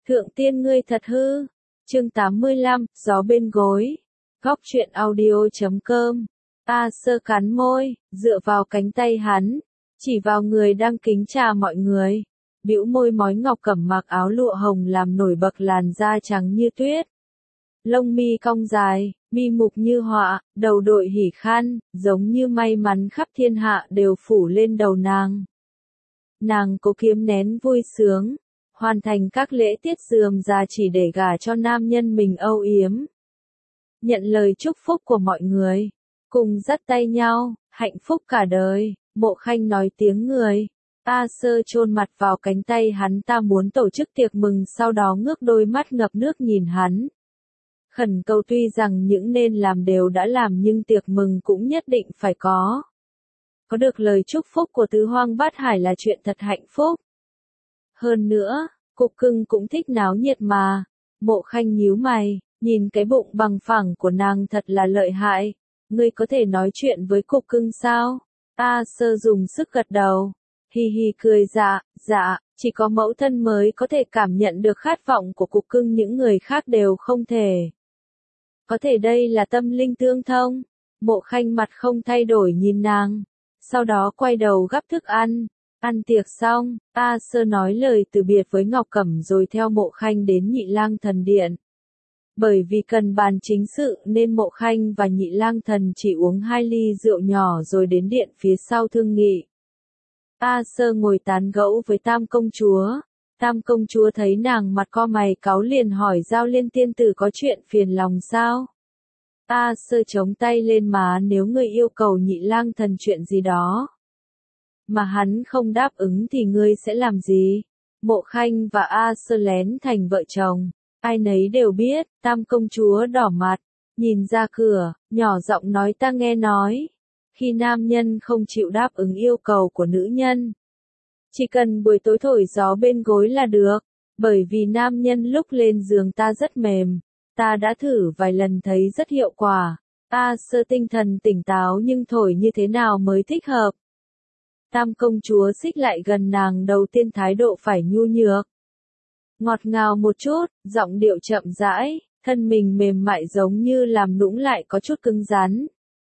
Thượng tiên ngươi thật hư. Chương 85, gió bên gối. Góc truyện audio.com. A Sơ cắn môi, dựa vào cánh tay hắn, chỉ vào người đang kính trà mọi người. Bĩu môi mói ngọc cẩm mặc áo lụa hồng làm nổi bật làn da trắng như tuyết. Lông mi cong dài, mi mục như họa, đầu đội hỉ khăn, giống như may mắn khắp thiên hạ đều phủ lên đầu nàng. Nàng cố kiếm nén vui sướng, hoàn thành các lễ tiết rườm rà chỉ để gả cho nam nhân mình âu yếm. Nhận lời chúc phúc của mọi người, cùng dắt tay nhau, hạnh phúc cả đời, Mộ Khanh nói tiếng người. A Sơ chôn mặt vào cánh tay hắn, ta muốn tổ chức tiệc mừng, sau đó ngước đôi mắt ngập nước nhìn hắn. Khẩn cầu tuy rằng những nên làm đều đã làm nhưng tiệc mừng cũng nhất định phải có. Có được lời chúc phúc của tứ hoang bát hải là chuyện thật hạnh phúc. Hơn nữa, Cục Cưng cũng thích náo nhiệt mà. Mộ Khanh nhíu mày, nhìn cái bụng bằng phẳng của nàng thật là lợi hại. Ngươi có thể nói chuyện với Cục Cưng sao? A Sơ dùng sức gật đầu. Hi hi cười, dạ, chỉ có mẫu thân mới có thể cảm nhận được khát vọng của Cục Cưng, những người khác đều không thể. Có thể đây là tâm linh tương thông. Mộ Khanh mặt không thay đổi nhìn nàng, sau đó quay đầu gắp thức ăn. Ăn tiệc xong, A Sơ nói lời từ biệt với Ngọc Cẩm rồi theo Mộ Khanh đến Nhị Lang Thần Điện. Bởi vì cần bàn chính sự nên Mộ Khanh và Nhị Lang Thần chỉ uống 2 ly rượu nhỏ rồi đến điện phía sau thương nghị. A Sơ ngồi tán gẫu với Tam Công Chúa. Tam Công Chúa thấy nàng mặt co mày cáu liền hỏi Giao Liên tiên tử có chuyện phiền lòng sao? A Sơ chống tay lên má, nếu ngươi yêu cầu Nhị Lang Thần chuyện gì đó mà hắn không đáp ứng thì ngươi sẽ làm gì? Mộ Khanh và A Sơ lén thành vợ chồng, ai nấy đều biết. Tam Công Chúa đỏ mặt, nhìn ra cửa, nhỏ giọng nói, ta nghe nói, khi nam nhân không chịu đáp ứng yêu cầu của nữ nhân, chỉ cần buổi tối thổi gió bên gối là được, bởi vì nam nhân lúc lên giường ta rất mềm, ta đã thử vài lần thấy rất hiệu quả. A Sơ tinh thần tỉnh táo nhưng thổi như thế nào mới thích hợp? Tam Công Chúa xích lại gần nàng, đầu tiên thái độ phải nhu nhược, ngọt ngào một chút, giọng điệu chậm rãi, thân mình mềm mại giống như làm nũng lại có chút cứng rắn.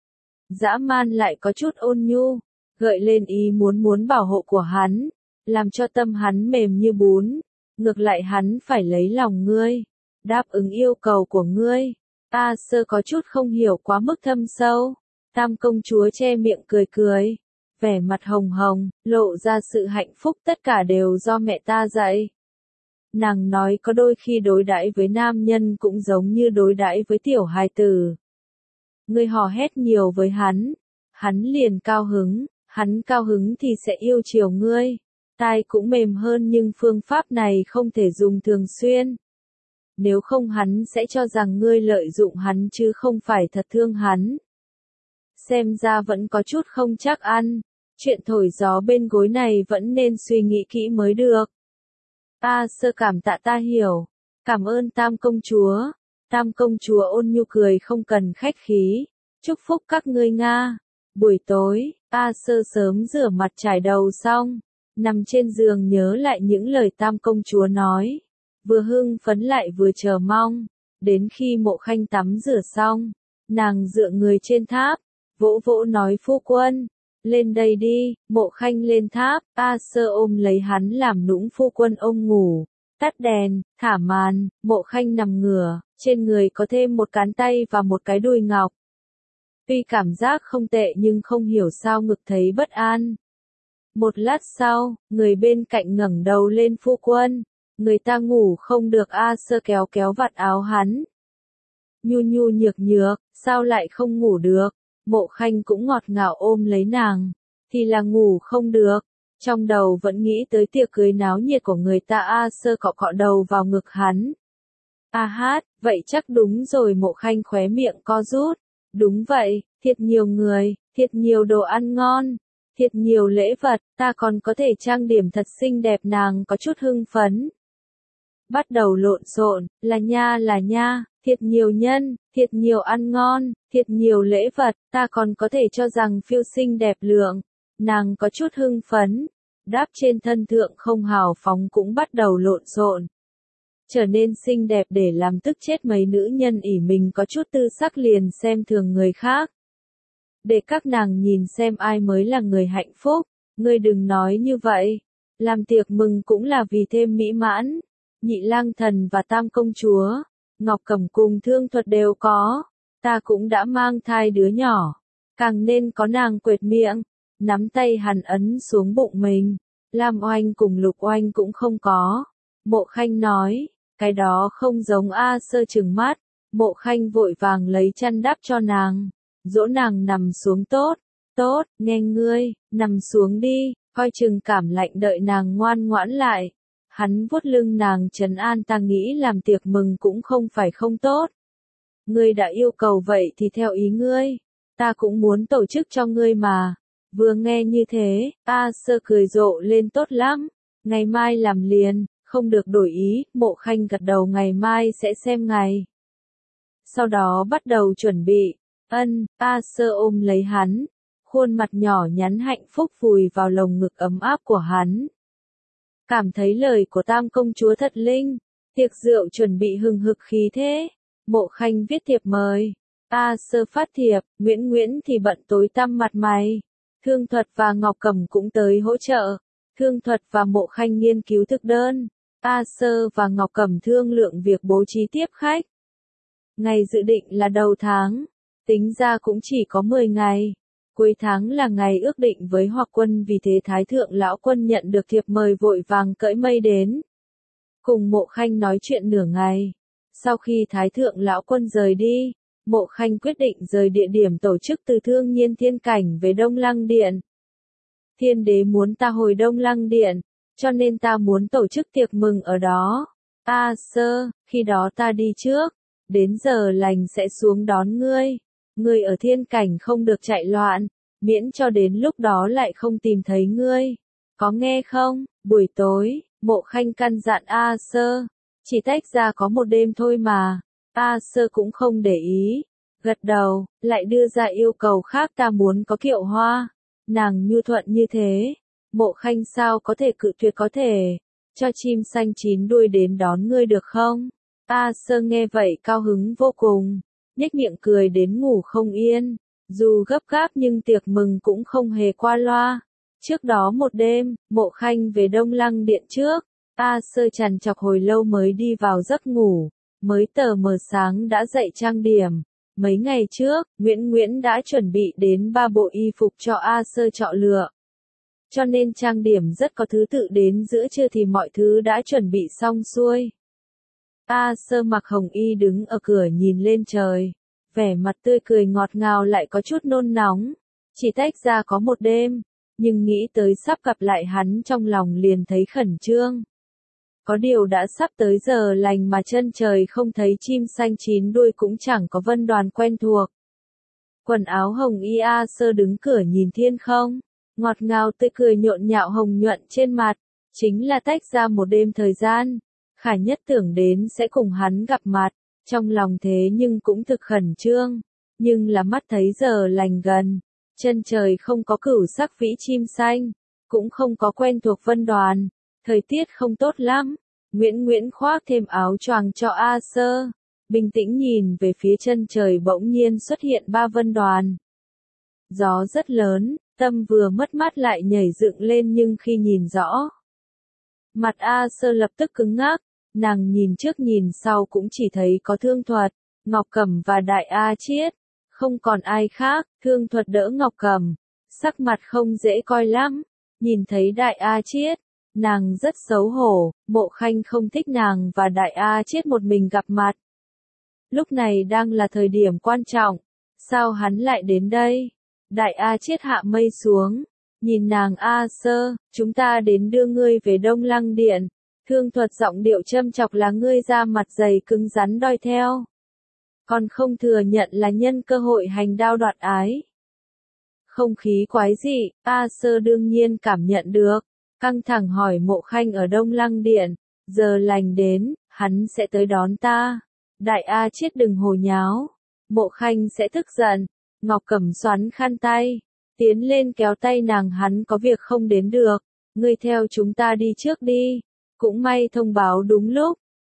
Dã man lại có chút ôn nhu, gợi lên ý muốn bảo hộ của hắn, làm cho tâm hắn mềm như bún. Ngược lại hắn phải lấy lòng ngươi, đáp ứng yêu cầu của ngươi. A Sơ có chút không hiểu quá mức thâm sâu. Tam Công Chúa che miệng cười, vẻ mặt hồng hồng, lộ ra sự hạnh phúc, tất cả đều do mẹ ta dạy. Nàng nói có đôi khi đối đãi với nam nhân cũng giống như đối đãi với tiểu hài tử. Ngươi hò hét nhiều với hắn liền cao hứng, hắn cao hứng thì sẽ yêu chiều ngươi. Tai cũng mềm hơn nhưng phương pháp này không thể dùng thường xuyên. Nếu không hắn sẽ cho rằng ngươi lợi dụng hắn chứ không phải thật thương hắn. Xem ra vẫn có chút không chắc ăn. Chuyện thổi gió bên gối này vẫn nên suy nghĩ kỹ mới được. A Sơ cảm tạ, ta hiểu. Cảm ơn Tam Công Chúa. Tam Công Chúa ôn nhu cười, không cần khách khí. Chúc phúc các ngươi Nga. Buổi tối, A Sơ sớm rửa mặt trải đầu xong, nằm trên giường nhớ lại những lời Tam Công Chúa nói. Vừa hưng phấn lại vừa chờ mong. Đến khi Mộ Khanh tắm rửa xong, nàng dựa người trên tháp, vỗ vỗ nói, phu quân, lên đây đi. Mộ Khanh lên tháp, A Sơ ôm lấy hắn làm nũng, phu quân ôm ngủ. Tắt đèn, thả màn, Mộ Khanh nằm ngửa, trên người có thêm một cán tay và một cái đùi ngọc. Tuy cảm giác không tệ nhưng không hiểu sao ngực thấy bất an. Một lát sau, người bên cạnh ngẩng đầu lên, phu quân, người ta ngủ không được. A Sơ kéo kéo vạt áo hắn. Nhu nhu nhược nhược, sao lại không ngủ được? Mộ Khanh cũng ngọt ngào ôm lấy nàng, thì là ngủ không được. Trong đầu vẫn nghĩ tới tiệc cưới náo nhiệt của người ta. A Sơ cọ cọ đầu vào ngực hắn. A hát, vậy chắc đúng rồi. Mộ Khanh khóe miệng co rút. Đúng vậy, thiệt nhiều người, thiệt nhiều đồ ăn ngon, thiệt nhiều lễ vật, ta còn có thể trang điểm thật xinh đẹp. Nàng có chút hưng phấn. Bắt đầu lộn xộn, là nha, thiệt nhiều nhân, thiệt nhiều ăn ngon, thiệt nhiều lễ vật, ta còn có thể cho rằng phiêu xinh đẹp lượng. Nàng có chút hưng phấn, đáp trên thân thượng không hào phóng cũng bắt đầu lộn xộn. trở nên xinh đẹp để làm tức chết mấy nữ nhân ỷ mình có chút tư sắc liền xem thường người khác. Để các nàng nhìn xem ai mới là người hạnh phúc, ngươi đừng nói như vậy. Làm tiệc mừng cũng là vì thêm mỹ mãn. Nhị lang thần và tam công chúa, Ngọc Cẩm cùng Thương Thuật đều có. Ta cũng đã mang thai đứa nhỏ. Càng nên có nàng quệt miệng, nắm tay hắn ấn xuống bụng mình. Lam Oanh cùng Lục Oanh cũng không có. Mộ Khanh nói, cái đó không giống A Sơ trừng mắt. Mộ Khanh vội vàng lấy chăn đắp cho nàng, dỗ nàng nằm xuống tốt. Tốt, nghe ngươi, nằm xuống đi, coi chừng cảm lạnh đợi nàng ngoan ngoãn lại. Hắn vuốt lưng nàng trấn an, ta nghĩ làm tiệc mừng cũng không phải không tốt. Ngươi đã yêu cầu vậy thì theo ý ngươi, ta cũng muốn tổ chức cho ngươi mà. Vừa nghe như thế, A Sơ cười rộ lên, tốt lắm, ngày mai làm liền, không được đổi ý. Mộ Khanh gật đầu, ngày mai sẽ xem ngày. Sau đó bắt đầu chuẩn bị. A Sơ ôm lấy hắn, khuôn mặt nhỏ nhắn hạnh phúc vùi vào lồng ngực ấm áp của hắn. Cảm thấy lời của tam công chúa thật linh, tiệc rượu chuẩn bị hừng hực khí thế. Mộ Khanh viết thiệp mời, A Sơ phát thiệp, Nguyễn thì bận tối tăm mặt mày. Thương Thuật và Ngọc Cẩm cũng tới hỗ trợ. Thương Thuật và Mộ Khanh nghiên cứu thực đơn, A Sơ và Ngọc Cẩm thương lượng việc bố trí tiếp khách. Ngày dự định là đầu tháng, tính ra cũng chỉ có 10 ngày. Cuối tháng là ngày ước định với Hoặc Quân, vì thế Thái Thượng Lão Quân nhận được thiệp mời vội vàng cưỡi mây đến. Cùng Mộ Khanh nói chuyện nửa ngày. Sau khi Thái Thượng Lão Quân rời đi, Mộ Khanh quyết định rời địa điểm tổ chức từ Thương Nhiên Thiên Cảnh về Đông Lăng Điện. Thiên đế muốn ta hồi Đông Lăng Điện, cho nên ta muốn tổ chức tiệc mừng ở đó. A Sơ, khi đó ta đi trước, đến giờ lành sẽ xuống đón ngươi. Ngươi ở thiên cảnh không được chạy loạn, miễn cho đến lúc đó lại không tìm thấy ngươi. Có nghe không? Buổi tối, Mộ Khanh căn dặn A Sơ, chỉ tách ra có một đêm thôi mà. A Sơ cũng không để ý, gật đầu, lại đưa ra yêu cầu khác, ta muốn có kiệu hoa. Nàng nhu thuận như thế, Mộ Khanh sao có thể cự tuyệt, có thể cho chim xanh chín đuôi đến đón ngươi được không? A Sơ nghe vậy cao hứng vô cùng, nhếch miệng cười đến ngủ không yên. Dù gấp gáp nhưng tiệc mừng cũng không hề qua loa. Trước đó một đêm, Mộ Khanh về Đông Lăng Điện trước. A Sơ trằn trọc hồi lâu mới đi vào giấc ngủ. Mới tờ mờ sáng đã dậy trang điểm. Mấy ngày trước, Nguyễn đã chuẩn bị đến 3 bộ y phục cho A Sơ chọn lựa. Cho nên trang điểm rất có thứ tự, đến giữa trưa thì mọi thứ đã chuẩn bị xong xuôi. A Sơ mặc hồng y đứng ở cửa nhìn lên trời. Vẻ mặt tươi cười ngọt ngào lại có chút nôn nóng. Chỉ tách ra có một đêm, nhưng nghĩ tới sắp gặp lại hắn trong lòng liền thấy khẩn trương. Có điều đã sắp tới giờ lành mà chân trời không thấy chim xanh chín đuôi, cũng chẳng có Vân Đoàn quen thuộc. Quần áo hồng y A Sơ đứng cửa nhìn thiên không, ngọt ngào tươi cười nhộn nhạo hồng nhuận trên mặt, chính là tách ra một đêm thời gian. Khả Nhất tưởng đến sẽ cùng hắn gặp mặt, trong lòng thế nhưng cũng thực khẩn trương, nhưng là mắt thấy giờ lành gần, chân trời không có cửu sắc vĩ chim xanh, cũng không có quen thuộc Vân Đoàn, thời tiết không tốt lắm. Nguyễn khoác thêm áo choàng cho A Sơ, bình tĩnh nhìn về phía chân trời, bỗng nhiên xuất hiện 3 Vân Đoàn. Gió rất lớn, tâm vừa mất mát lại nhảy dựng lên, nhưng khi nhìn rõ, mặt A Sơ lập tức cứng ngắc. Nàng nhìn trước nhìn sau cũng chỉ thấy có Thương Thuật, Ngọc Cẩm và Đại A Chiết, không còn ai khác. Thương Thuật đỡ Ngọc Cẩm, sắc mặt không dễ coi lắm. Nhìn thấy Đại A Chiết, nàng rất xấu hổ. Mộ Khanh không thích nàng và Đại A Chiết một mình gặp mặt. Lúc này đang là thời điểm quan trọng, sao hắn lại đến đây? Đại A Chiết hạ mây xuống, nhìn nàng. A Sơ, chúng ta đến đưa ngươi về Đông Lăng Điện. Thương Thuật giọng điệu châm chọc, là ngươi ra mặt dày cứng rắn đòi theo, còn không thừa nhận là nhân cơ hội hành đao đoạt ái. Không khí quái dị, A Sơ đương nhiên cảm nhận được, căng thẳng hỏi Mộ Khanh ở Đông Lăng Điện, giờ lành đến, hắn sẽ tới đón ta. Đại A Chiết đừng hồ nháo, Mộ Khanh sẽ tức giận. Ngọc Cẩm xoắn khăn tay, tiến lên kéo tay nàng, hắn có việc không đến được, ngươi theo chúng ta đi trước đi. Cũng may thông báo đúng lúc,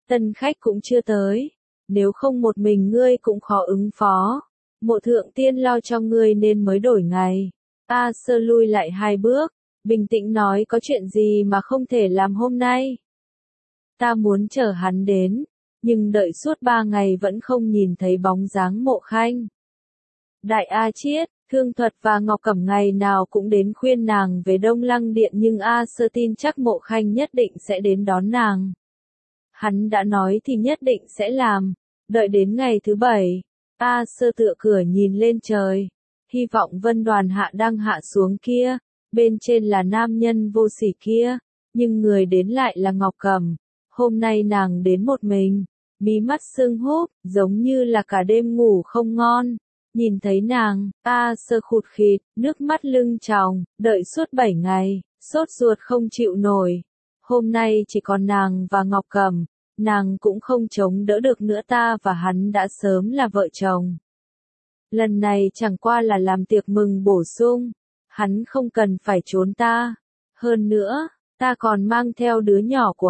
tân khách cũng chưa tới. Nếu không một mình ngươi cũng khó ứng phó. Mộ thượng tiên lo cho ngươi nên mới đổi ngày. A Sơ lui lại 2 bước, bình tĩnh nói có chuyện gì mà không thể làm hôm nay. Ta muốn chờ hắn đến, nhưng đợi suốt 3 ngày vẫn không nhìn thấy bóng dáng Mộ Khanh. Đại A Chiết, Thương Thuật và Ngọc Cẩm ngày nào cũng đến khuyên nàng về Đông Lăng Điện nhưng A Sơ tin chắc Mộ Khanh nhất định sẽ đến đón nàng. Hắn đã nói thì nhất định sẽ làm. Đợi đến ngày thứ 7, A Sơ tựa cửa nhìn lên trời. Hy vọng Vân Đoàn Hạ đang hạ xuống kia, bên trên là nam nhân vô sỉ kia, nhưng người đến lại là Ngọc Cẩm. Hôm nay nàng đến một mình, mí mắt sưng húp, giống như là cả đêm ngủ không ngon. Nhìn thấy nàng, A Sơ khụt khịt, nước mắt lưng tròng, đợi suốt 7 ngày, sốt ruột không chịu nổi. Hôm nay chỉ còn nàng và Ngọc Cẩm, nàng cũng không chống đỡ được nữa, ta và hắn đã sớm là vợ chồng. Lần này chẳng qua là làm tiệc mừng bổ sung, hắn không cần phải trốn ta. Hơn nữa, ta còn mang theo đứa nhỏ của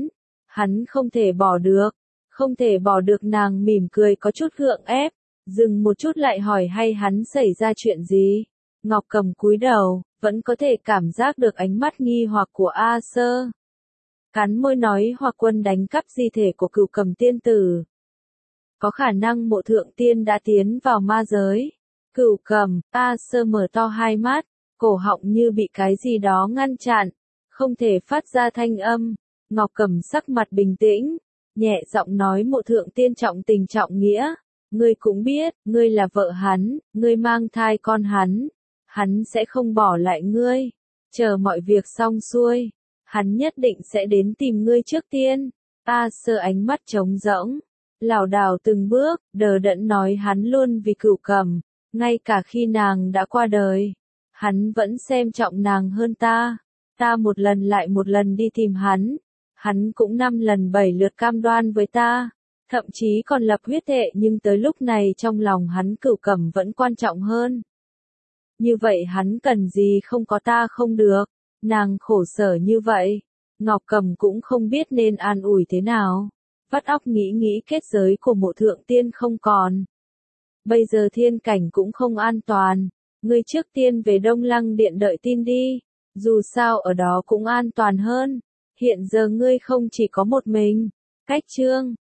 hắn không thể bỏ được, không thể bỏ được. Nàng mỉm cười có chút gượng ép, dừng một chút lại hỏi hay hắn xảy ra chuyện gì. Ngọc Cẩm cúi đầu, vẫn có thể cảm giác được ánh mắt nghi hoặc của A Sơ. Cắn môi nói Hoặc Quân đánh cắp di thể của Cửu Cầm tiên tử. Có khả năng Mộ thượng tiên đã tiến vào ma giới. Cửu Cầm, A Sơ mở to hai mắt, cổ họng như bị cái gì đó ngăn chặn, không thể phát ra thanh âm. Ngọc Cẩm sắc mặt bình tĩnh, nhẹ giọng nói Mộ thượng tiên trọng tình trọng nghĩa. Ngươi cũng biết, ngươi là vợ hắn, ngươi mang thai con hắn sẽ không bỏ lại ngươi. Chờ mọi việc xong xuôi, hắn nhất định sẽ đến tìm ngươi trước tiên. A Sơ ánh mắt trống rỗng, lảo đảo từng bước, đờ đẫn nói hắn luôn vì Cửu Cầm, ngay cả khi nàng đã qua đời, hắn vẫn xem trọng nàng hơn ta. Ta một lần lại một lần đi tìm hắn cũng 5 lần 7 lượt cam đoan với ta, thậm chí còn lập huyết thệ, nhưng tới lúc này trong lòng hắn Cửu Cầm vẫn quan trọng hơn. Như vậy hắn cần gì không có ta không được, nàng khổ sở như vậy. Ngọc Cẩm cũng không biết nên an ủi thế nào, vắt óc nghĩ kết giới của Mộ thượng tiên không còn. Bây giờ thiên cảnh cũng không an toàn, ngươi trước tiên về Đông Lăng Điện đợi tin đi, dù sao ở đó cũng an toàn hơn. Hiện giờ ngươi không chỉ có một mình. Cách chương